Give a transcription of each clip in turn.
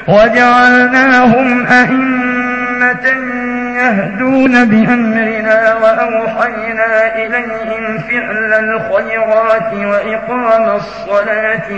وجعلناهم أئمة يهدون بأمرنا وأوحينا إليهم فعل الخيرات وإقام الصلاة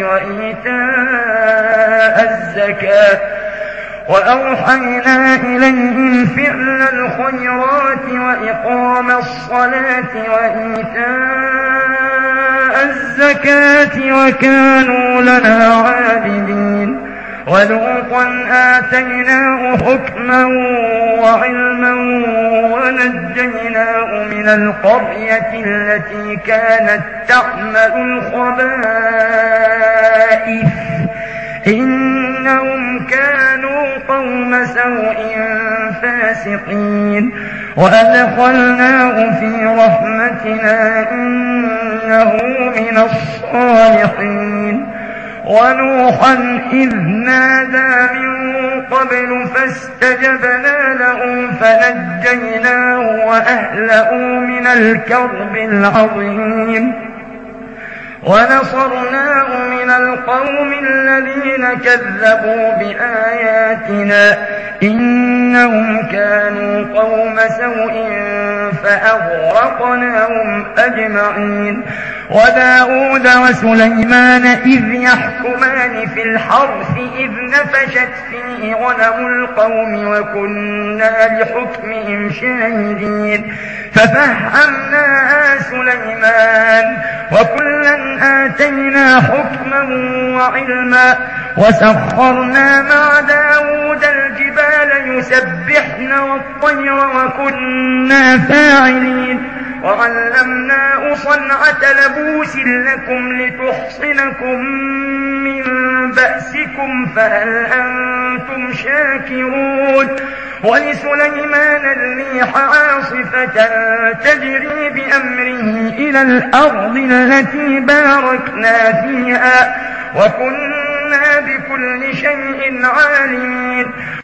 وإيتاء الزكاة وكانوا لنا عابدين. ولوطا آتيناه حكما وعلما ونجيناه من القرية التي كانت تعمل الخبائث إنهم كانوا قوم سوء فاسقين. وأدخلناه في رحمتنا إنه من الصالحين. ونوحا إذ نادى من قبل فاستجبنا له فنجيناه وأهله من الكرب العظيم ونصرناه من القوم الذين كذبوا بآياتنا إنهم كانوا قوم سوء فأغرقناهم أجمعين. وداود وسليمان إذ يحكمان في الحرث إذ نفشت فيه غنم القوم وكنا لحكمهم شاهدين. ففهمناها سليمان وكلا آتينا حكما وعلما وسخرنا مع داود الجبال يسبحن والطير وكنا فاعلين. وعلمناه صنعة لبوس لكم لتحصنكم من بأسكم فهل أنتم شاكرون. ولسليمان الريح عاصفة تجري بأمره إلى الأرض التي باركنا فيها وكنا بكل شيء عالمين.